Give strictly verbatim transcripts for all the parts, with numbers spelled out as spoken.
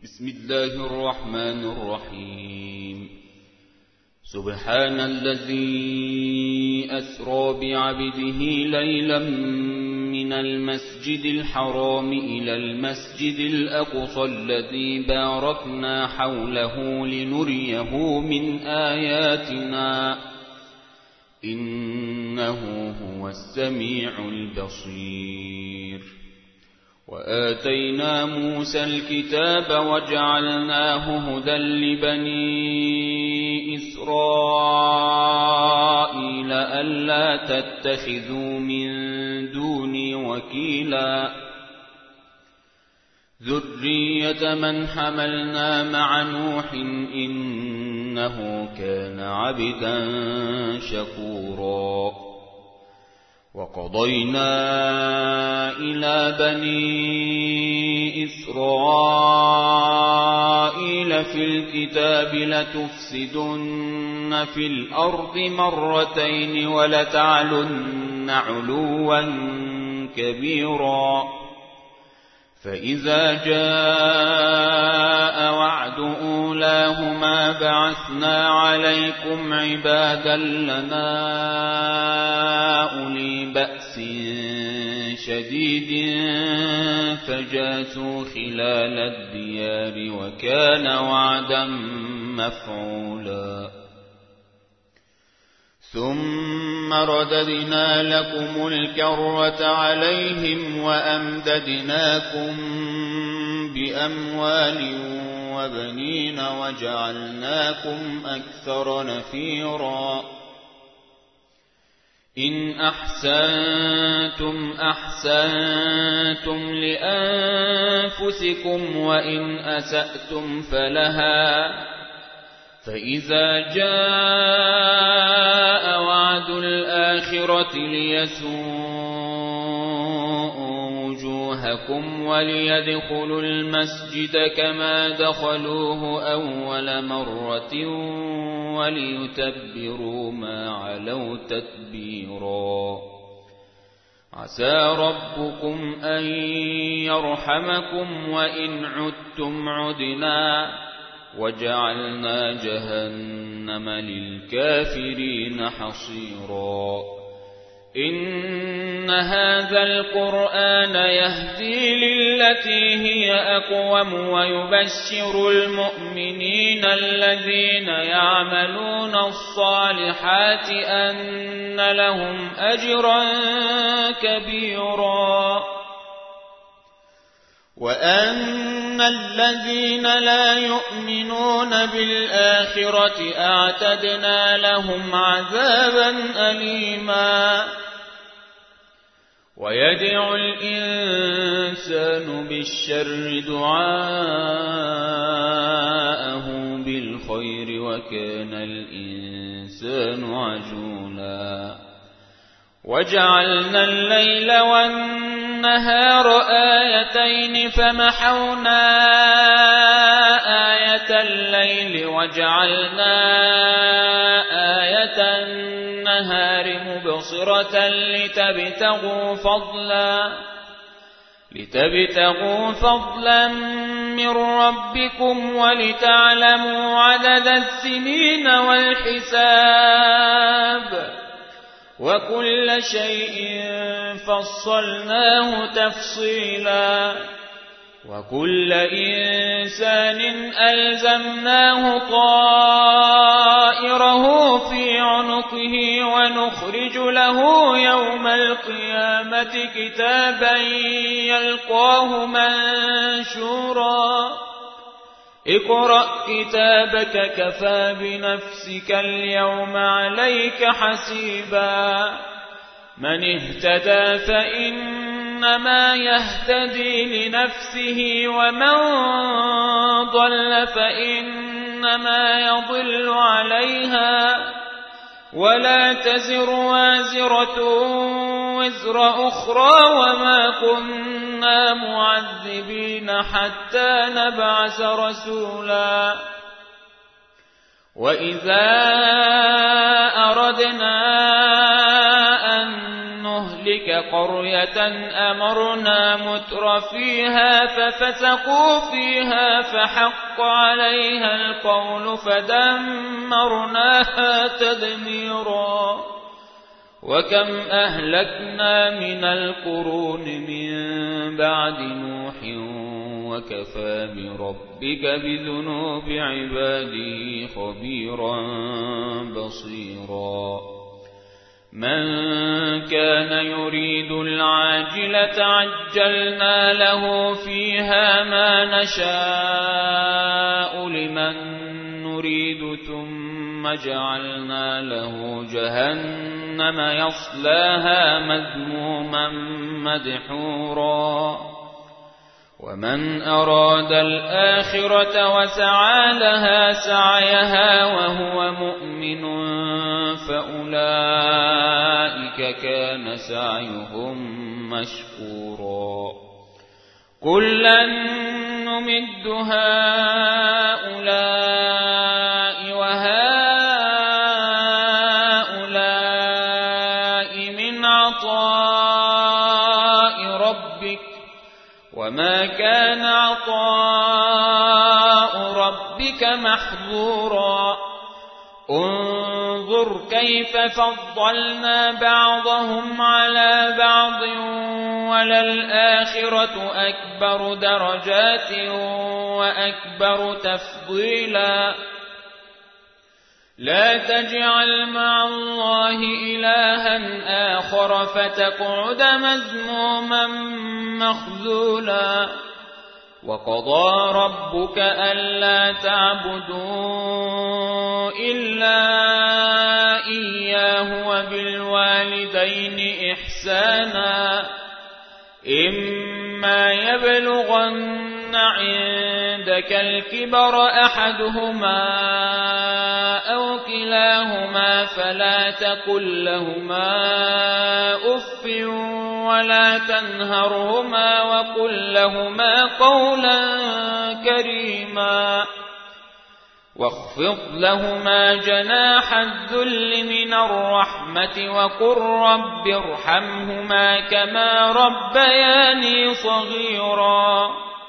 بسم الله الرحمن الرحيم. سبحان الذي أسرى بعبده ليلا من المسجد الحرام إلى المسجد الأقصى الذي باركنا حوله لنريه من آياتنا إنه هو السميع البصير. وآتينا موسى الكتاب وجعلناه هدى لبني إسرائيل ألا تتخذوا من دوني وكيلا ذرية من حملنا مع نوح إنه كان عبدا شكورا. وقضينا إلى بني إسرائيل في الكتاب لتفسدن في الأرض مرتين ولتعلن علوا كبيرا. فإذا جاء وعد أولاهما بعثنا عليكم عبادا لنا أولي بأس شديد فجاسوا خلال الديار وكان وعدا مفعولا. ثم رددنا لكم الكرة عليهم وأمددناكم بأموال وبنين وجعلناكم أكثر نفيرا. إن أحسنتم أحسنتم لأنفسكم وإن أسأتم فلها. فإذا جاء وعد الآخرة ليسوءوا وجوهكم وليدخلوا المسجد كما دخلوه أول مرة وليتبروا ما علوا تتبيرا. عسى ربكم أن يرحمكم وإن عدتم عدنا وجعلنا جهنم للكافرين حصيرا. إن هذا القرآن يهدي للتي هي أقوم ويبشر المؤمنين الذين يعملون الصالحات أن لهم أجرا كبيرا وأن الذين لا يؤمنون بالآخرة أعتدنا لهم عذابا أليما. ويدعو الإنسان بالشر دعاءه بالخير وكان الإنسان عجولا. وجعلنا الليل والنهار آيتين فمحونا آية الليل وجعلنا آية النهار مبصرة لتبتغوا فضلا لتبتغوا فضلا من ربكم ولتعلموا عدد السنين والحساب وكل شيء فصلناه تفصيلا. وكل إنسان ألزمناه طائره في عنقه ونخرج له يوم القيامة كتابا يلقاه منشورا. اقرأ كتابك كفى بنفسك اليوم عليك حسيبا. من اهتدى فإنما يهتدي لنفسه ومن ضل فإنما يضل عليها ولا تزر وازرة وزر أخرى وما كنا معذبين حتى نبعث رسولا. وإذا أردنا أن نهلك قرية أمرنا متر فيها ففسقوا فيها فحق عليها القول فدمرناها تدميرا وكم أهلكنا من القرون من بعد نوح وكفى بربك بذنوب عباده خبيرا بصيرا من كان يريد العاجلة عجلنا له فيها ما نشاء لمن نريد ثم جعلنا له جهنم يصلاها مذموما مدحورا ومن أراد الآخرة وسعى لها سعيها وهو مؤمن فأولئك كان سعيهم مشكورا كلا نمد هؤلاء وهؤلاء من عطاء ربك وما كان عطاء ربك محظورا انظر كيف فضلنا بعضهم على بعض وللآخرة أكبر درجات وأكبر تفضيلا لا تجعل مع الله إلها آخر فتقعد مذموما مخذولا وقضى ربك ألا تعبدوا إلا إياه وبالوالدين إحسانا إما يبلغن عندك الكبر أحدهما أو كلاهما فلا تقل لهما أف ولا تنهرهما وقل لهما قولا كريما واخفض لهما جناح الذل من الرحمة وقل رب ارحمهما كما ربياني صغيرا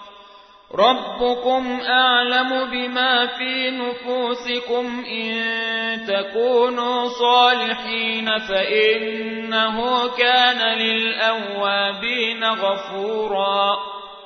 ربكم أعلم بما في نفوسكم إن تكونوا صالحين فإنه كان للأوابين غفورا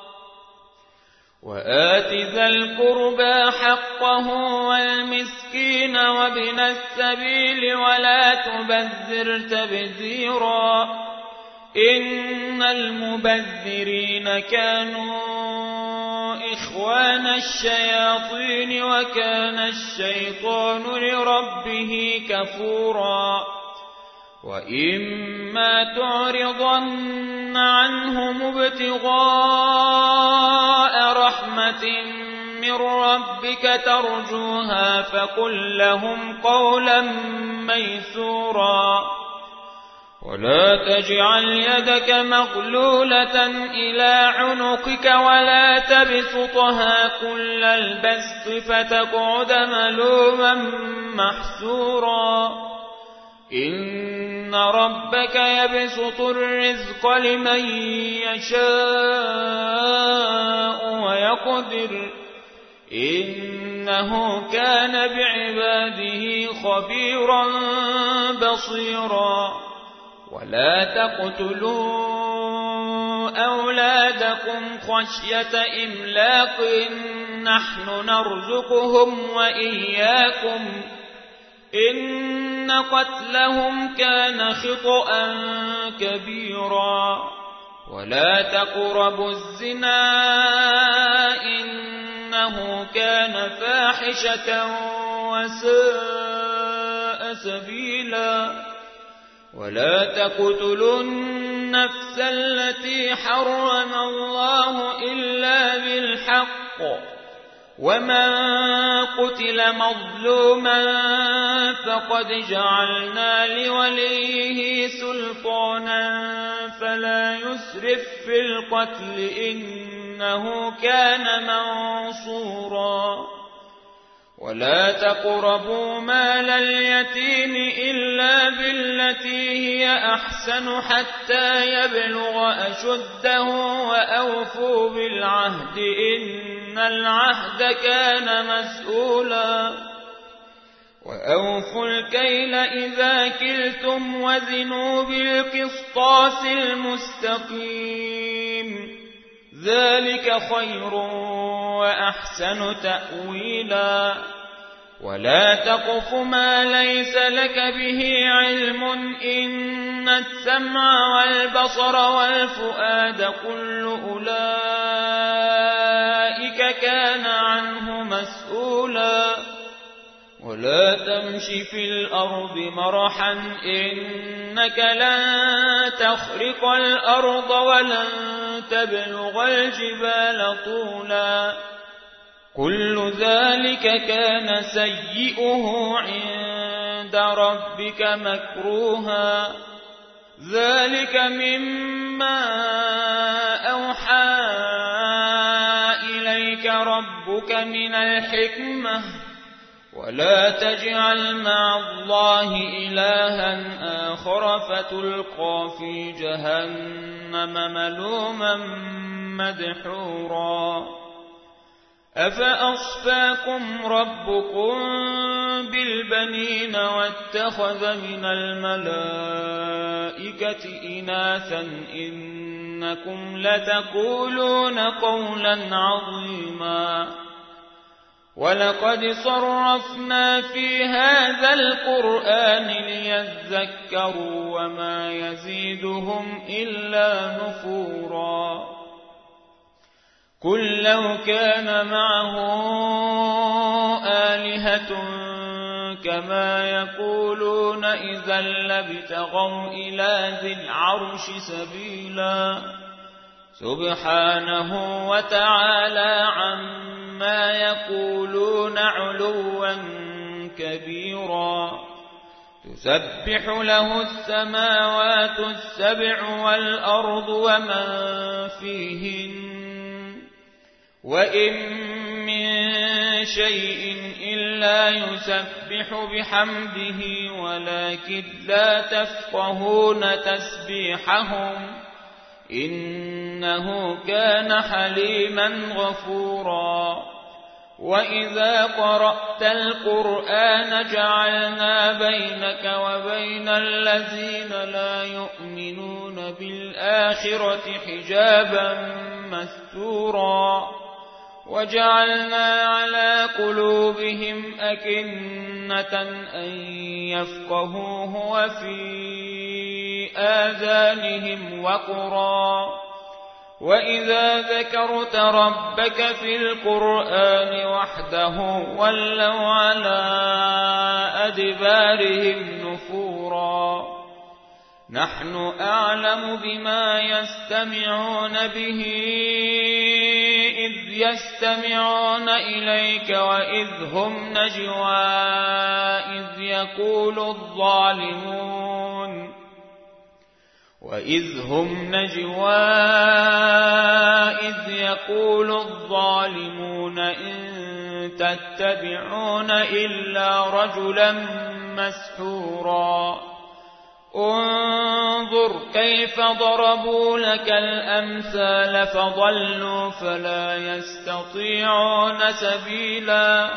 وآت ذا القربى حقه والمسكين وابن السبيل ولا تبذر تبذيرا إن المبذرين كانوا إخوان الشياطين وكان الشيطان لربه كفورا وإما تعرضن عنهم ابتغاء رحمة من ربك ترجوها فقل لهم قولا ميسورا ولا تجعل يدك مغلولة إلى عنقك ولا تبسطها كل البسط فتقعد ملوما محسورا إن ربك يبسط الرزق لمن يشاء ويقدر إنه كان بعباده خبيرا بصيرا ولا تقتلوا أولادكم خشية إملاق نحن نرزقهم وإياكم إن قتلهم كان خطأ كبيرا ولا تقربوا الزنا إنه كان فاحشة وساء سبيلا ولا تقتلوا النفس التي حرم الله إلا بالحق ومن قتل مظلوما فقد جعلنا لوليه سلطانا فلا يسرف في القتل إنه كان منصورا ولا تقربوا مال اليتيم إلا بالتي هي أحسن حتى يبلغ أشده وأوفوا بالعهد إن العهد كان مسؤولا وأوفوا الكيل إذا كلتم وزنوا بالقسطاس المستقيم ذلك خير وأحسن تأويلا ولا تقف ما ليس لك به علم إن السمع والبصر والفؤاد كل أولئك كان عنه مسؤولا ولا تمش في الأرض مرحا إنك لن تخرق الأرض ولن تبلغ الجبال طولا كل ذلك كان سيئه عند ربك مكروها ذلك مما أوحى إليك ربك من الحكمة ولا تجعل مع الله إلها آخر فتلقى في جهنم ملوما مدحورا أفأصفاكم ربكم بالبنين واتخذ من الملائكة إناثا إنكم لتقولون قولا عظيما ولقد صرفنا في هذا القرآن ليذكروا وما يزيدهم إلا نفورا قل لو كان معه آلهة كما يقولون إذا لابتغوا إلى ذي العرش سبيلا سبحانه وتعالى عما يقولون علوا كبيرا تسبح له السماوات السبع والأرض ومن فيهن وإن من شيء إلا يسبح بحمده ولكن لا تفقهون تسبيحهم إنه كان حليما غفورا وإذا قرأت القرآن جعلنا بينك وبين الذين لا يؤمنون بالآخرة حجابا مستورا وجعلنا على قلوبهم أكنة أن يفقهوه وفي آذانهم وقرا وإذا ذكرت ربك في القرآن وحده ولوا على أدبارهم نفورا نحن أعلم بما يستمعون به إذ يستمعون إليك وإذ هم نجوى إذ يقول الظالمون وإذ هم نجوى إذ يقول الظالمون إن تتبعون إلا رجلا مسحورا انظر كيف ضربوا لك الأمثال فضلوا فلا يستطيعون سبيلا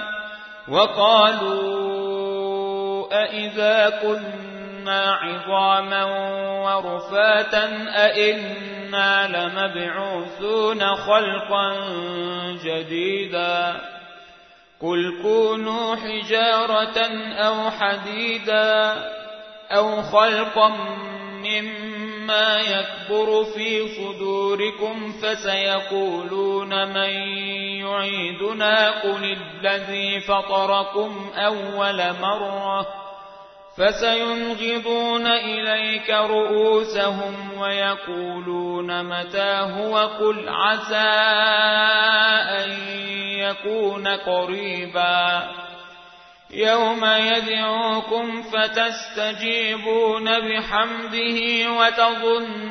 وقالوا أئذا كنا عظاما ورفاتا أئنا لمبعوثون خلقا جديدا قل كونوا حجارة أو حديدا أو خلقا مما يكبر في صدوركم فسيقولون من يعيدنا قل الذي فطركم أول مرة فسينغضون إليك رؤوسهم ويقولون متى هو قل عسى أن يكون قريبا يوم يدعوكم فتستجيبون بحمده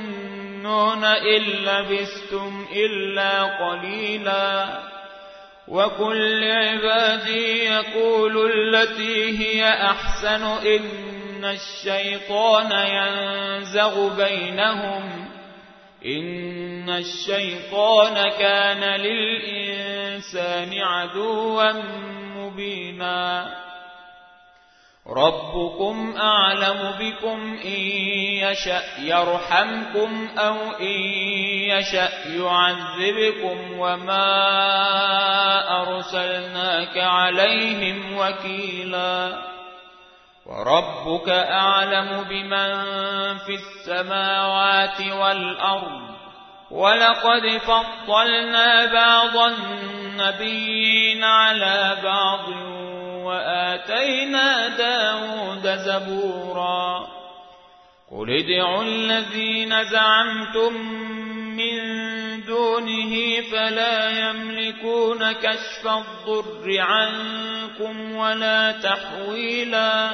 وتظنون إن لبثتم إلا قليلا وقل لعبادي يقولوا التي هي أحسن إن الشيطان ينزغ بينهم إن الشيطان كان للإنسان عدوا مبينا ربكم أعلم بكم إن يشأ يرحمكم أو إن يشأ يعذبكم وما أرسلناك عليهم وكيلا وربك أعلم بمن في السماوات والأرض ولقد فضلنا بعض النبيين على بعض وآتينا داود زبورا قل ادعوا الذين زعمتم من دونه فلا يملكون كشف الضر عنكم ولا تحويلا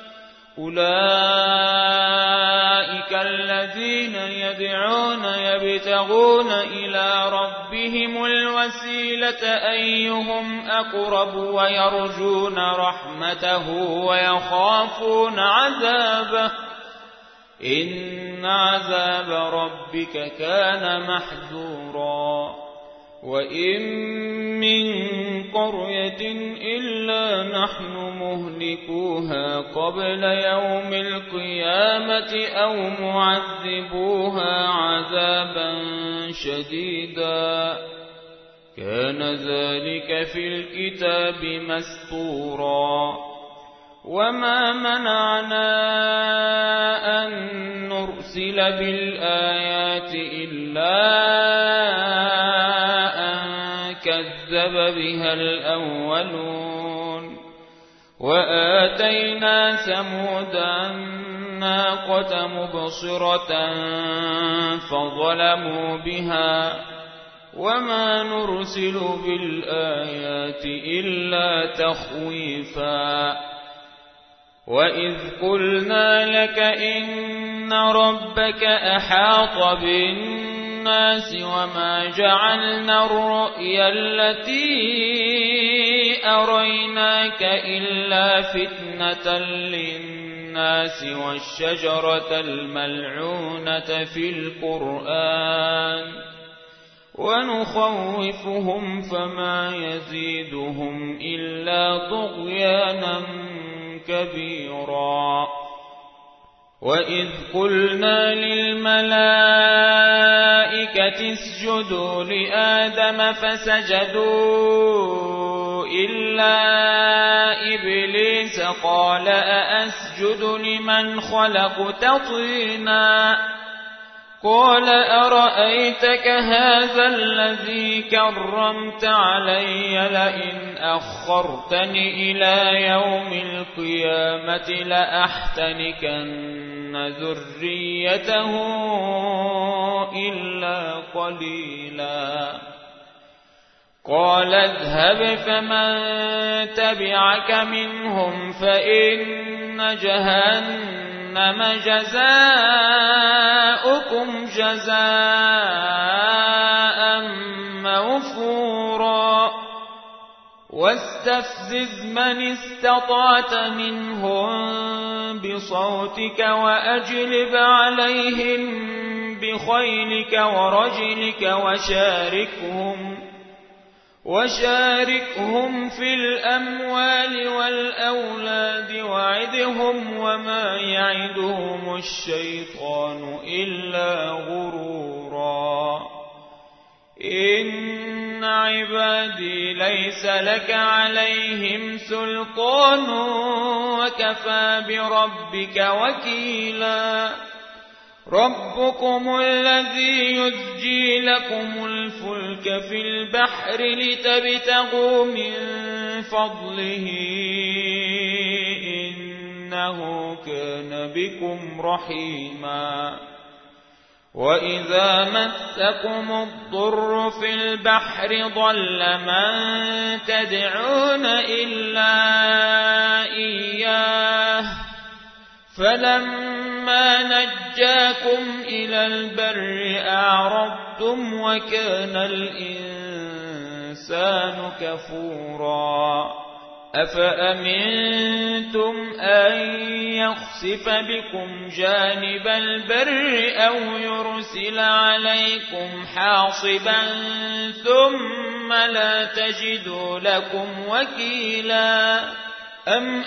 أولئك الذين يدعون يبتغون إلى ربهم الوسيلة أيهم أقرب ويرجون رحمته ويخافون عذابه إن عذاب ربك كان محذورا وإن من قرية إلا نحن مهلكوها قبل يوم القيامة أو معذبوها عذابا شديدا كان ذلك في الكتاب مسطورا وما منعنا أن نرسل بالآيات إلا كذب بها الأولون وآتينا ثمود الناقة مبصرة فظلموا بها وما نرسل بالآيات إلا تخويفا وإذ قلنا لك إن ربك أحاط بالناس وما جعلنا الرؤيا التي أريناك إلا فتنة للناس والشجرة الملعونة في القرآن ونخوفهم فما يزيدهم إلا طغيانا كبيرا وإذ قلنا للملائكة اسجدوا لآدم فسجدوا إلا إبليس قال أأسجد لمن خلقت طينا قال أرأيتك هذا الذي كرمت علي لئن أخرتني إلى يوم القيامة لأحتنكن ذريته إلا قليلا قال اذهب فمن تبعك منهم فإن جهنم جزاؤكم جزاء موفورا واستفزز من استطعت منهم بصوتك وأجلب عليهم بخيلك ورجلك وشاركهم وشاركهم في الأموال والأولاد وعدهم وما يعدهم الشيطان إلا غرورا إن عبادي ليس لك عليهم سلطان وكفى بربك وكيلا ربكم الذي يزجي لكم الفلك في البحر لتبتغوا من فضله إنه كان بكم رحيما وإذا مسكم الضر في البحر ضل من تدعون إلا إياه فلما نجاكم إلى البر أعرضتم وكان الإنسان الإنسان كفورا أفأمنتم أن يخسف بكم جانب البر أو يرسل عليكم حاصبا ثم لا تجدوا لكم وكيلا أم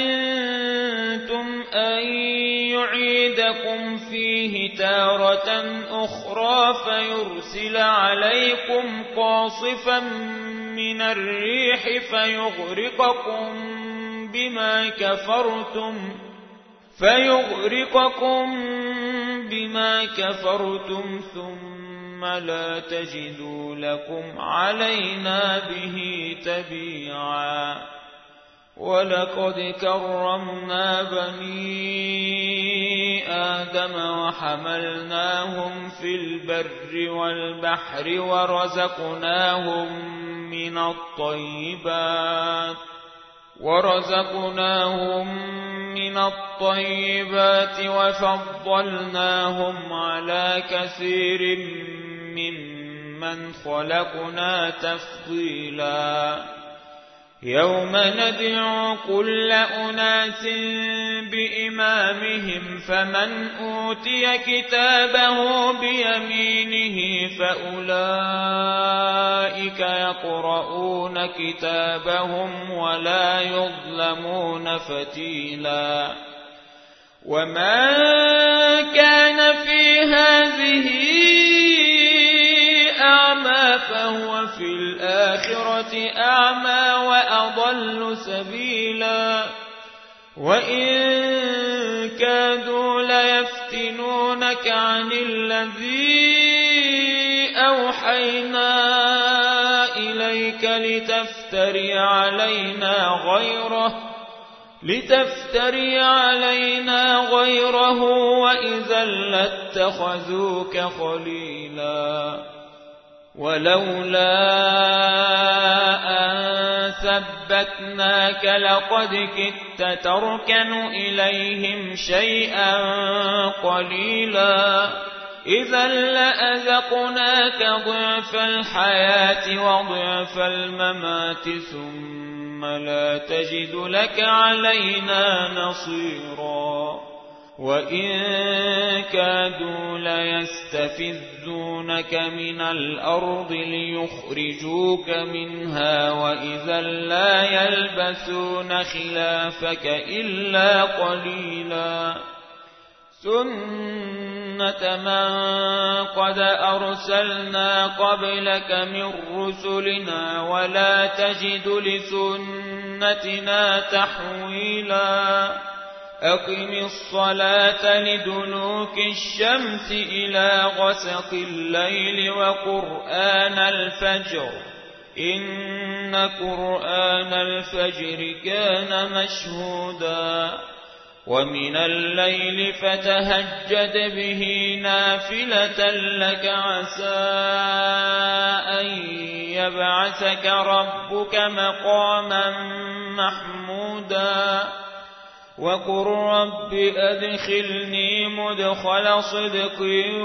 أمنتم أن يعيدكم فيه تارة أخرى فيرسل عليكم قاصفا من الريح فيغرقكم بما كفرتم فيغرقكم بما كفرتم ثم لا تجدوا لكم علينا به تبيعا ولقد كرمنا بني آدم وحملناهم في البر والبحر ورزقناهم من الطيبات ورزقناهم من الطيبات وفضلناهم على كثير ممن خلقنا تفضيلا يوم ندعو كل أناس بإمامهم فمن أوتي كتابه بيمينه فأولئك يقرؤون كتابهم ولا يظلمون فتيلا وما كان في هذه أعمى فهو في الآخرة أعمى وأضل سبيلا وإن كادوا ليفتنونك عن الذي أوحينا إليك لتفتري علينا غيره لتفتري علينا غيره وإذا لاتخذوك خليلا ولولا أن ثبتناك لقد كدت تركن إليهم شيئا قليلا إذا لأذقناك ضعف الحياة وضعف الممات ثم لا تجد لك علينا نصيرا وإن كادوا ليستفزونك من الأرض ليخرجوك منها وإذا لا يلبثون خلافك إلا قليلا سنة من قد أرسلنا قبلك من رسلنا ولا تجد لسنتنا تحويلا أقم الصلاة لدلوك الشمس إلى غسق الليل وقرآن الفجر إن قرآن الفجر كان مشهودا ومن الليل فتهجد به نافلة لك عسى أن يبعثك ربك مقاما محمودا وقل رب أدخلني مدخل صدق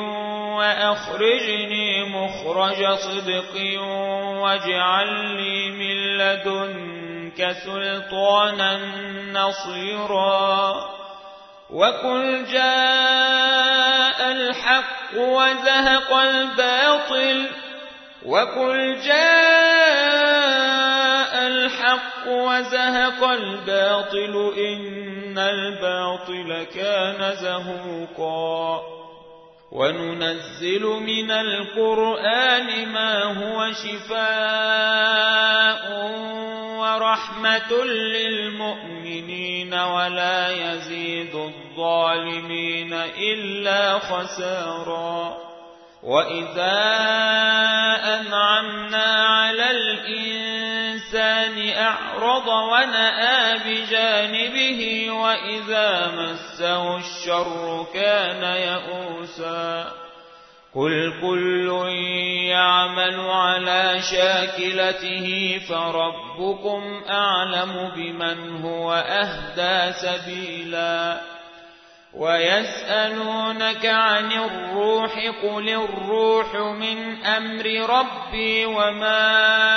وأخرجني مخرج صدق واجعل لي من لدنك سلطانا نصيرا وقل جاء الحق وزهق الباطل وقل جاء الحق وزهق الباطل إن الباطل كان زهوقا وننزل من القرآن ما هو شفاء ورحمة للمؤمنين ولا يزيد الظالمين إلا خسارا وإذا أنعمنا على الإنسان أعرض ونأى بجانبه وإذا مسه الشر كان يئوسا قل كل يعمل على شاكلته فربكم أعلم بمن هو أهدى سبيلا ويسألونك عن الروح قل الروح من أمر ربي وما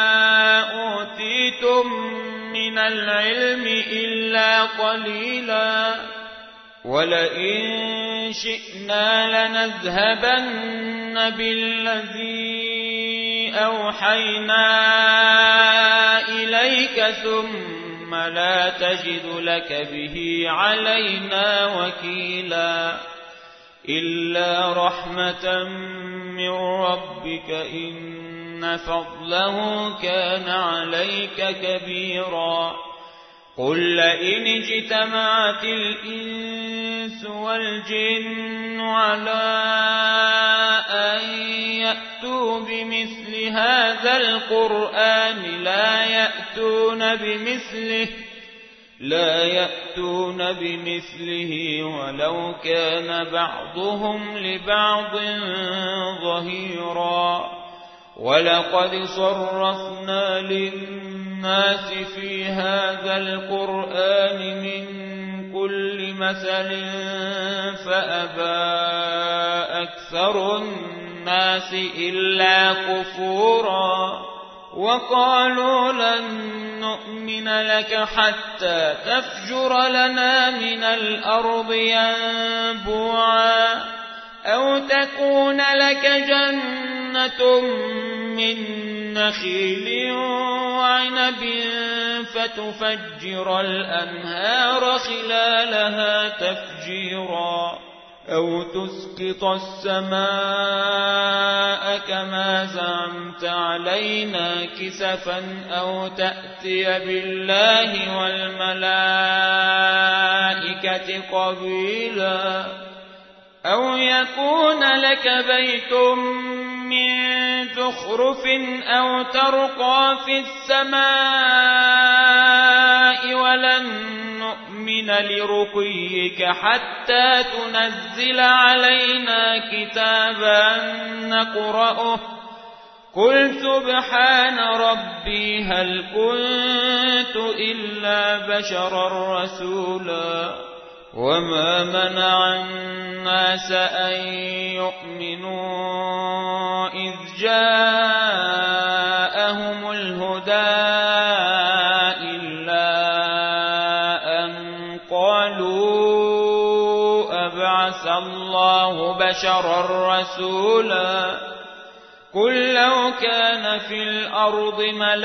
أوتيتم من العلم إلا قليلا ولئن شئنا لنذهبن بالذي أوحينا إليك ثم لا تجد لك به علينا وكيلا إلا رحمة من ربك إن فضله كان عليك كبيرا قل لئن اجتمعت الإنس والجن على أن يأتوا بمثل هذا القرآن لا يأتون بمثله لا يأتون بمثله ولو كان بعضهم لبعض ظهيرا ولقد صرفنا للناس في هذا القرآن من كل مثل فأبى أكثر الناس إلا كفورا وقالوا لن نؤمن لك حتى تفجر لنا من الأرض ينبوعا أو تكون لك جنة من نخيل وعنب فتفجر الأنهار خلالها تفجيرا أو تسقط السماء كما زعمت علينا كسفا أو تأتي بالله والملائكة قبيلا أو يكون لك بيت من زخرف أو ترقى في السماء ولن نؤمن لرقيك حتى تنزل علينا كتابا نقرأه قل سبحان ربي هل كنت إلا بشرا رسولا وما منع الناس أن يؤمنوا إذ جاءهم الهدى إلا أن قالوا أبعث الله بشرا رسولا قل لو كان في الأرض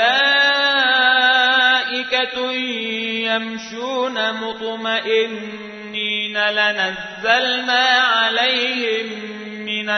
ملائكة يمشون مطمئنين لنزلنا عليهم من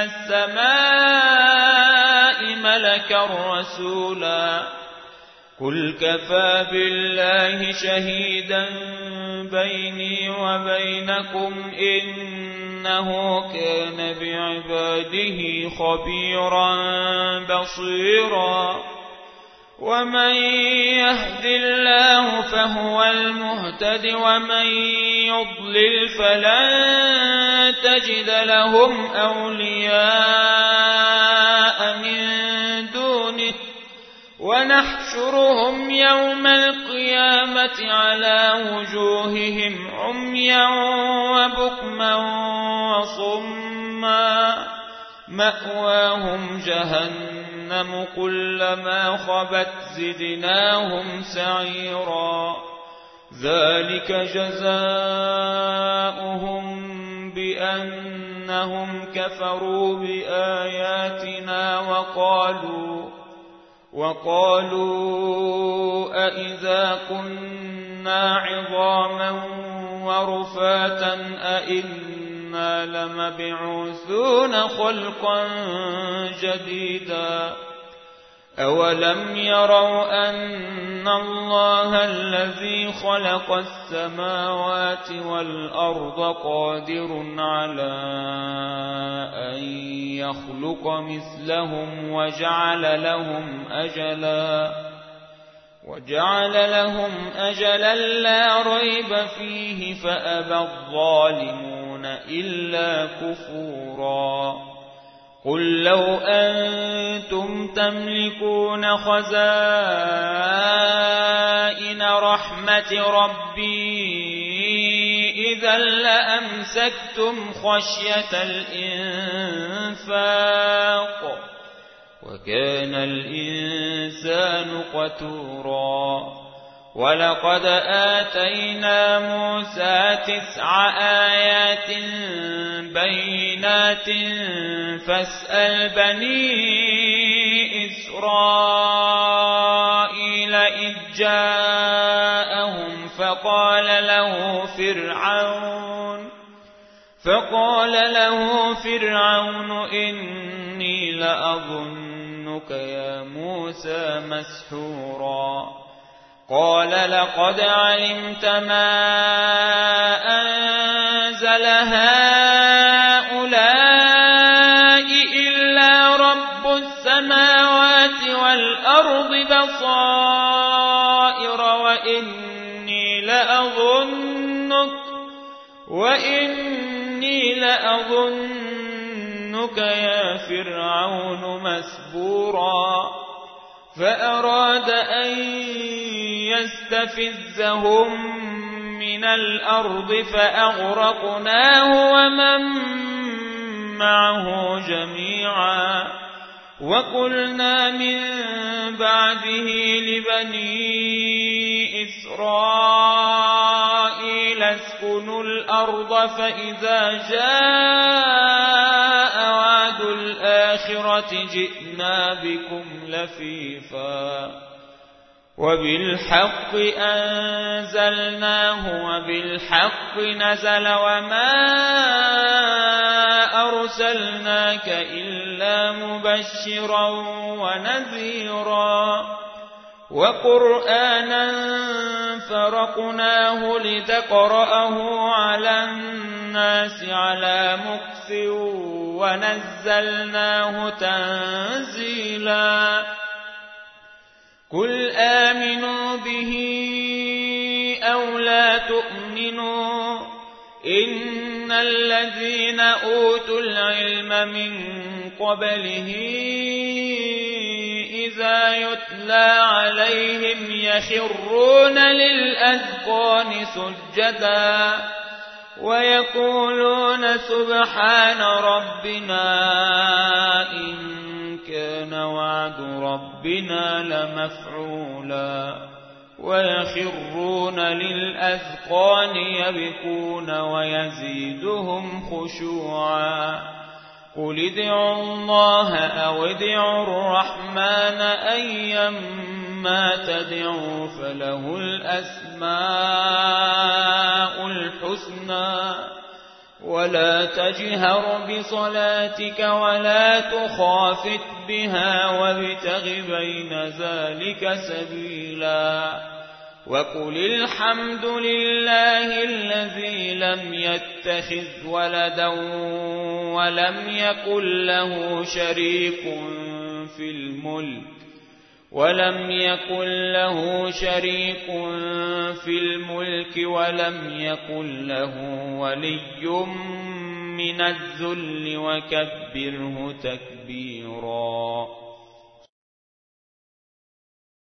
السماء ملكا رسولا قل كفى بالله شهيدا بيني وبينكم إنه كان بعباده خبيرا بصيرا ومن يهد الله فهو المهتد ومن يضلل فلن تجد لهم أولياء من دونه ونحشرهم يوم القيامة على وجوههم عميا وبكما وصما مأواهم جهنم كلما خبت زدناهم سعيرا ذلك جزاؤهم بأنهم كفروا بآياتنا وقالوا وقالوا أئذا كنا عظاما ورفاتا أئنا لمبعوثون خلقا جديدا أولم يروا أن الله الذي خلق السماوات والأرض قادر على أن يخلق مثلهم وجعل لهم أجلا وجعل لهم أجلا لا ريب فيه فأبى الظالمون إلا كفورا قل لو أنتم تملكون خزائن رحمة ربي إذا لأمسكتم خشية الإنفاق وكان الإنسان قتورا ولقد آتينا موسى تسع آيات بينات فاسأل بني إسرائيل إذ جاءهم فقال له فرعون فقال له فرعون إني لأظنك يا موسى مسحورا قال لقد علمت ما أنزل هؤلاء إلا رب السماوات والأرض بصائر وإني لأظنك وإني لأظنك يا فرعون مسبورا فأراد أن يستفزهم من الأرض فأغرقناه ومن معه جميعا وقلنا من بعده لبني إسرائيل اسكنوا الأرض فإذا جاء وعد الآخرة جئنا بكم لفيفا وبالحق أنزلناه وبالحق نزل وما أرسلناك إلا مبشرا ونذيرا وقرآنا فرقناه لتقرأه على الناس على مكث ونزلناه تنزيلا قل آمنوا به أو لا تؤمنوا إن الذين أوتوا العلم من قبله إذا يتلى عليهم يخرون للأذقان سجدا ويقولون سبحان ربنا إن كان وعد ربنا لمفعولا ويخرون للأذقان يبكون ويزيدهم خشوعا قل ادعوا الله أو ادعوا الرحمن أيما تدعوا فله الأسماء الحسنى ولا تجهر بصلاتك ولا تخافت بها وابتغ بين ذلك سبيلا وقل الحمد لله الذي لم يتخذ ولدا ولم يكن له شريك في الملك ولم يكن له شريك في الملك ولم يكن له ولي من الذل وكبره تكبيرا